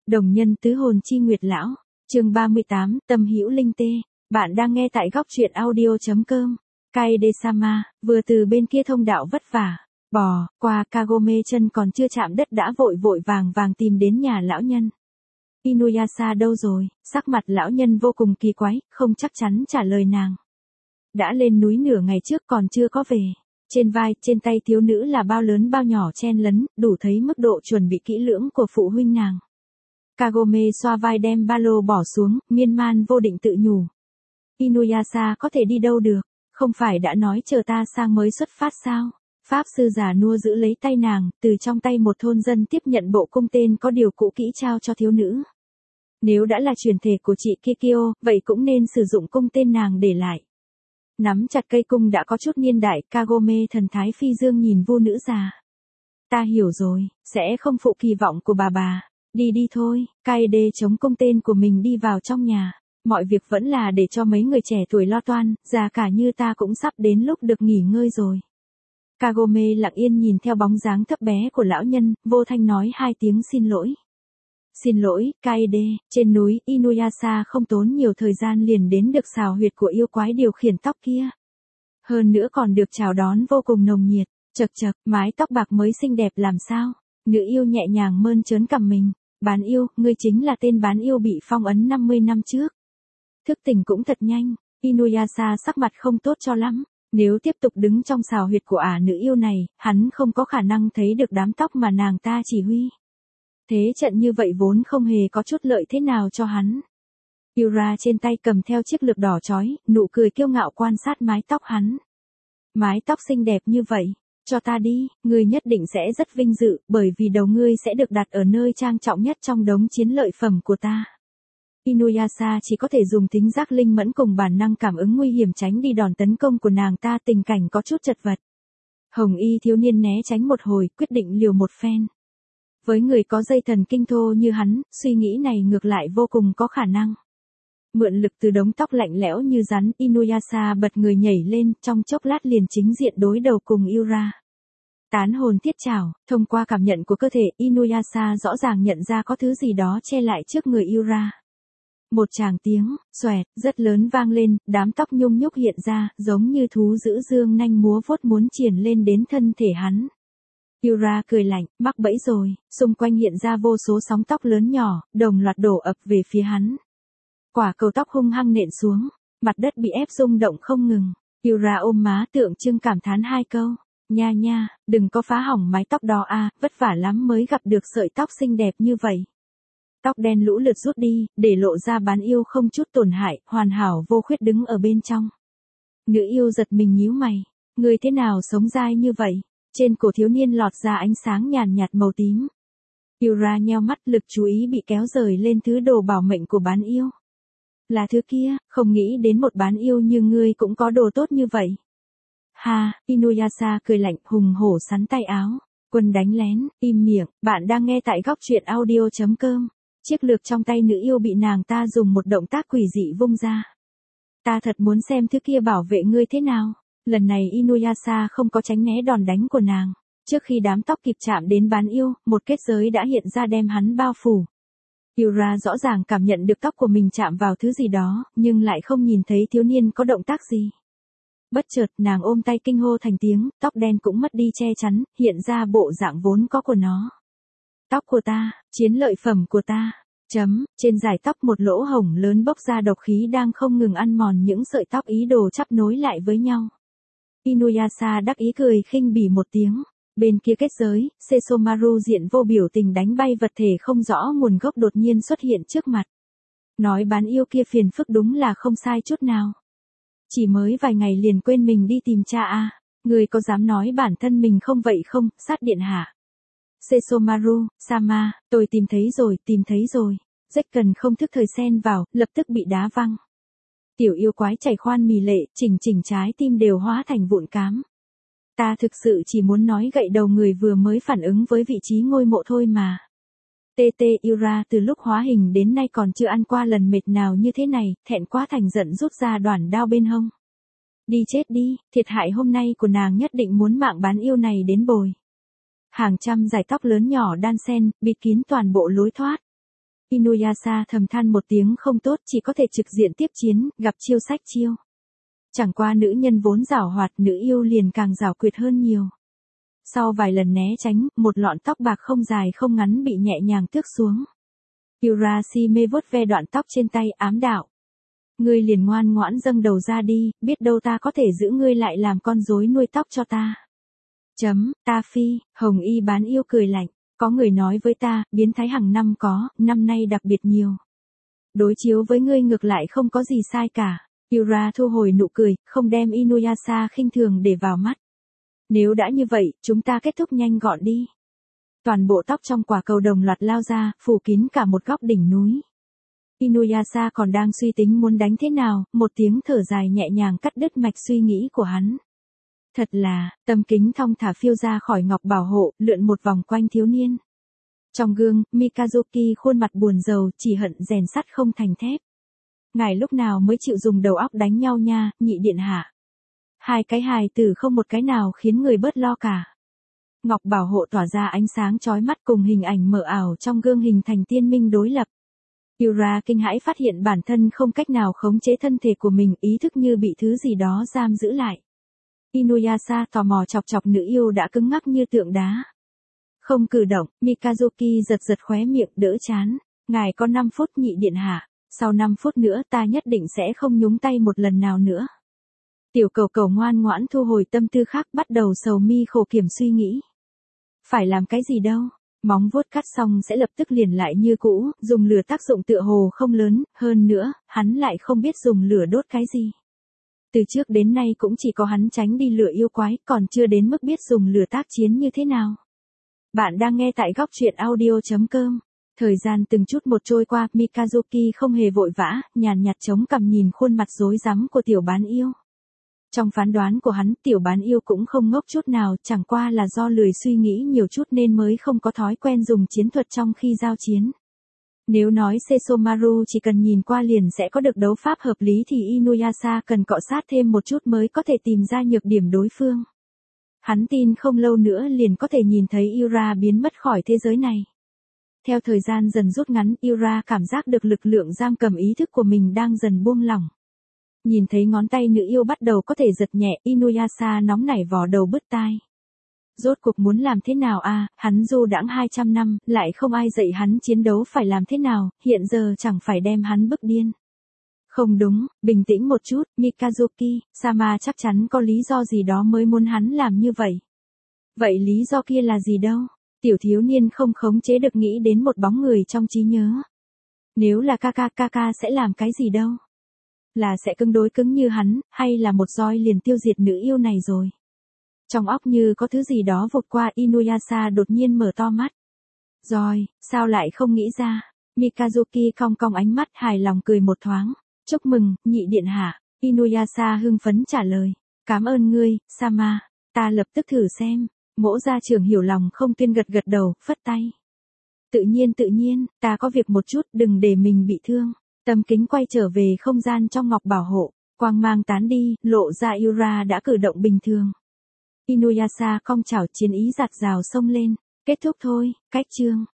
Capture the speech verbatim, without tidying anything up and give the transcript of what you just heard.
Đồng nhân tứ hồn chi nguyệt lão, chương ba mươi tám, tâm hữu linh tê. Bạn đang nghe tại góc truyện audio.com. Kaede-sama, vừa từ bên kia thông đạo vất vả, bò, qua Kagome chân còn chưa chạm đất đã vội vội vàng vàng tìm đến nhà lão nhân. Inuyasha đâu rồi? Sắc mặt lão nhân vô cùng kỳ quái, không chắc chắn trả lời nàng. Đã lên núi nửa ngày trước còn chưa có về. Trên vai, trên tay thiếu nữ là bao lớn bao nhỏ chen lấn, đủ thấy mức độ chuẩn bị kỹ lưỡng của phụ huynh nàng. Kagome xoa vai đem ba lô bỏ xuống, miên man vô định tự nhủ. Inuyasha có thể đi đâu được, không phải đã nói chờ ta sang mới xuất phát sao? Pháp sư già nua giữ lấy tay nàng, từ trong tay một thôn dân tiếp nhận bộ cung tên có điều cũ kỹ trao cho thiếu nữ. Nếu đã là truyền thể của chị Kikyo, vậy cũng nên sử dụng cung tên nàng để lại. Nắm chặt cây cung đã có chút niên đại, Kagome thần thái phi dương nhìn vô nữ già. Ta hiểu rồi, sẽ không phụ kỳ vọng của bà bà. Đi đi thôi, Kaede chống cung tên của mình đi vào trong nhà. Mọi việc vẫn là để cho mấy người trẻ tuổi lo toan, già cả như ta cũng sắp đến lúc được nghỉ ngơi rồi. Kagome lặng yên nhìn theo bóng dáng thấp bé của lão nhân, vô thanh nói hai tiếng xin lỗi. Xin lỗi, Kaede, trên núi, Inuyasha không tốn nhiều thời gian liền đến được xào huyệt của yêu quái điều khiển tóc kia. Hơn nữa còn được chào đón vô cùng nồng nhiệt, chật chật, mái tóc bạc mới xinh đẹp làm sao. Nữ yêu nhẹ nhàng mơn trớn cằm mình. Bán yêu, ngươi chính là tên bán yêu bị phong ấn năm mươi năm trước. Thức tỉnh cũng thật nhanh, Inuyasha sắc mặt không tốt cho lắm. Nếu tiếp tục đứng trong xào huyệt của ả nữ yêu này, hắn không có khả năng thấy được đám tóc mà nàng ta chỉ huy. Thế trận như vậy vốn không hề có chút lợi thế nào cho hắn. Yura trên tay cầm theo chiếc lược đỏ chói, nụ cười kiêu ngạo quan sát mái tóc hắn. Mái tóc xinh đẹp như vậy, cho ta đi, ngươi nhất định sẽ rất vinh dự, bởi vì đầu ngươi sẽ được đặt ở nơi trang trọng nhất trong đống chiến lợi phẩm của ta. Inuyasha chỉ có thể dùng tính giác linh mẫn cùng bản năng cảm ứng nguy hiểm tránh đi đòn tấn công của nàng ta, tình cảnh có chút chật vật. Hồng y thiếu niên né tránh một hồi, quyết định liều một phen. Với người có dây thần kinh thô như hắn, suy nghĩ này ngược lại vô cùng có khả năng. Mượn lực từ đống tóc lạnh lẽo như rắn, Inuyasha bật người nhảy lên, trong chốc lát liền chính diện đối đầu cùng Yura. Tán hồn thiết trảo, thông qua cảm nhận của cơ thể, Inuyasha rõ ràng nhận ra có thứ gì đó che lại trước người Yura. Một tràng tiếng, xoẹt, rất lớn vang lên, đám tóc nhung nhúc hiện ra, giống như thú dữ dương nanh múa vuốt muốn triển lên đến thân thể hắn. Yura cười lạnh, mắc bẫy rồi, xung quanh hiện ra vô số sóng tóc lớn nhỏ, đồng loạt đổ ập về phía hắn. Quả cầu tóc hung hăng nện xuống, mặt đất bị ép rung động không ngừng. Yura ôm má tượng trưng cảm thán hai câu. Nha nha, đừng có phá hỏng mái tóc đó a, vất vả lắm mới gặp được sợi tóc xinh đẹp như vậy. Tóc đen lũ lượt rút đi, để lộ ra bán yêu không chút tổn hại, hoàn hảo vô khuyết đứng ở bên trong. Nữ yêu giật mình nhíu mày, người thế nào sống dai như vậy? Trên cổ thiếu niên lọt ra ánh sáng nhàn nhạt màu tím. Yura nheo mắt, lực chú ý bị kéo rời lên thứ đồ bảo mệnh của bán yêu. Là thứ kia, không nghĩ đến một bán yêu như ngươi cũng có đồ tốt như vậy. Ha, Inuyasha cười lạnh, hùng hổ sắn tay áo. Quân đánh lén, im miệng, bạn đang nghe tại góc truyện audio.com. Chiếc lược trong tay nữ yêu bị nàng ta dùng một động tác quỷ dị vung ra. Ta thật muốn xem thứ kia bảo vệ ngươi thế nào. Lần này Inuyasha không có tránh né đòn đánh của nàng. Trước khi đám tóc kịp chạm đến bán yêu, một kết giới đã hiện ra đem hắn bao phủ. Yura rõ ràng cảm nhận được tóc của mình chạm vào thứ gì đó, nhưng lại không nhìn thấy thiếu niên có động tác gì. Bất chợt, nàng ôm tay kinh hô thành tiếng, tóc đen cũng mất đi che chắn, hiện ra bộ dạng vốn có của nó. Tóc của ta, chiến lợi phẩm của ta. Chấm, trên dải tóc một lỗ hổng lớn bốc ra độc khí đang không ngừng ăn mòn những sợi tóc ý đồ chắp nối lại với nhau. Inuyasha đắc ý cười khinh bỉ một tiếng. Bên kia kết giới, Sesomaru diện vô biểu tình đánh bay vật thể không rõ nguồn gốc đột nhiên xuất hiện trước mặt. Nói bán yêu kia phiền phức đúng là không sai chút nào. Chỉ mới vài ngày liền quên mình đi tìm cha a, à. Người có dám nói bản thân mình không vậy không, sát điện hạ. Sesomaru, Sama, tôi tìm thấy rồi, tìm thấy rồi. Rách cần không thức thời xen vào, lập tức bị đá văng. Tiểu yêu quái chảy khoan mì lệ, chỉnh chỉnh trái tim đều hóa thành vụn cám. Ta thực sự chỉ muốn nói gậy đầu người vừa mới phản ứng với vị trí ngôi mộ thôi mà. tê tê Yura từ lúc hóa hình đến nay còn chưa ăn qua lần mệt nào như thế này, thẹn quá thành giận rút ra đoản đao bên hông. Đi chết đi, thiệt hại hôm nay của nàng nhất định muốn mạng bán yêu này đến bồi. Hàng trăm dải tóc lớn nhỏ đan xen, bịt kín toàn bộ lối thoát. Inuyasha thầm than một tiếng không tốt, chỉ có thể trực diện tiếp chiến, gặp chiêu sách chiêu. Chẳng qua nữ nhân vốn giảo hoạt, nữ yêu liền càng giảo quyệt hơn nhiều. Sau vài lần né tránh, một lọn tóc bạc không dài không ngắn bị nhẹ nhàng tước xuống. Urashime vuốt ve đoạn tóc trên tay, ám đạo. Ngươi liền ngoan ngoãn dâng đầu ra đi, biết đâu ta có thể giữ ngươi lại làm con rối nuôi tóc cho ta. Chấm, ta phi, Hồng Y bán yêu cười lạnh. Có người nói với ta, biến thái hàng năm có, năm nay đặc biệt nhiều. Đối chiếu với ngươi ngược lại không có gì sai cả. Yura thu hồi nụ cười, không đem Inuyasha khinh thường để vào mắt. Nếu đã như vậy, chúng ta kết thúc nhanh gọn đi. Toàn bộ tóc trong quả cầu đồng loạt lao ra, phủ kín cả một góc đỉnh núi. Inuyasha còn đang suy tính muốn đánh thế nào, một tiếng thở dài nhẹ nhàng cắt đứt mạch suy nghĩ của hắn. Thật là, tâm kính thong thả phiêu ra khỏi ngọc bảo hộ, lượn một vòng quanh thiếu niên. Trong gương, Mikazuki khuôn mặt buồn rầu, chỉ hận rèn sắt không thành thép. Ngài lúc nào mới chịu dùng đầu óc đánh nhau nha, nhị điện hạ. Hai cái hài tử không một cái nào khiến người bớt lo cả. Ngọc bảo hộ tỏa ra ánh sáng chói mắt cùng hình ảnh mờ ảo trong gương hình thành tiên minh đối lập. Yura kinh hãi phát hiện bản thân không cách nào khống chế thân thể của mình, ý thức như bị thứ gì đó giam giữ lại. Inuyasha tò mò chọc chọc nữ yêu đã cứng ngắc như tượng đá. Không cử động, Mikazuki giật giật khóe miệng đỡ chán. Ngài có năm phút nhị điện hạ, sau năm phút nữa ta nhất định sẽ không nhúng tay một lần nào nữa. Tiểu cầu cầu ngoan ngoãn thu hồi tâm tư khác, bắt đầu sầu mi khổ kiểm suy nghĩ. Phải làm cái gì đâu, móng vuốt cắt xong sẽ lập tức liền lại như cũ, dùng lửa tác dụng tựa hồ không lớn, hơn nữa, hắn lại không biết dùng lửa đốt cái gì. Từ trước đến nay cũng chỉ có hắn tránh đi lửa yêu quái, còn chưa đến mức biết dùng lửa tác chiến như thế nào. Bạn đang nghe tại góc truyện audio chấm com. Thời gian từng chút một trôi qua, Mikazuki không hề vội vã, nhàn nhạt chống cằm nhìn khuôn mặt rối rắm của tiểu bán yêu. Trong phán đoán của hắn, tiểu bán yêu cũng không ngốc chút nào, chẳng qua là do lười suy nghĩ nhiều chút nên mới không có thói quen dùng chiến thuật trong khi giao chiến. Nếu nói Sesomaru chỉ cần nhìn qua liền sẽ có được đấu pháp hợp lý thì Inuyasha cần cọ sát thêm một chút mới có thể tìm ra nhược điểm đối phương. Hắn tin không lâu nữa liền có thể nhìn thấy Yura biến mất khỏi thế giới này. Theo thời gian dần rút ngắn, Yura cảm giác được lực lượng giam cầm ý thức của mình đang dần buông lỏng. Nhìn thấy ngón tay nữ yêu bắt đầu có thể giật nhẹ, Inuyasha nóng nảy vò đầu bứt tai. Rốt cuộc muốn làm thế nào a? À, hắn du đãng hai trăm năm, lại không ai dạy hắn chiến đấu phải làm thế nào, hiện giờ chẳng phải đem hắn bức điên. Không đúng, bình tĩnh một chút, Mikazuki, Sama chắc chắn có lý do gì đó mới muốn hắn làm như vậy. Vậy lý do kia là gì đâu? Tiểu thiếu niên không khống chế được nghĩ đến một bóng người trong trí nhớ. Nếu là Kaka, Kaka sẽ làm cái gì đâu? Là sẽ cứng đối cứng như hắn, hay là một roi liền tiêu diệt nữ yêu này rồi? Trong óc như có thứ gì đó vụt qua, Inuyasha đột nhiên mở to mắt. Rồi, sao lại không nghĩ ra? Mikazuki cong cong ánh mắt hài lòng cười một thoáng. Chúc mừng, nhị điện hạ. Inuyasha hưng phấn trả lời. Cảm ơn ngươi, Sama. Ta lập tức thử xem. Mỗ gia trưởng hiểu lòng không tuyên gật gật đầu, phất tay. Tự nhiên tự nhiên, ta có việc một chút, đừng để mình bị thương. Tâm kính quay trở về không gian trong ngọc bảo hộ. Quang mang tán đi, lộ ra Yura đã cử động bình thường. Inuyasha cong chảo chiến ý giạt rào xông lên. Kết thúc thôi, cách chương.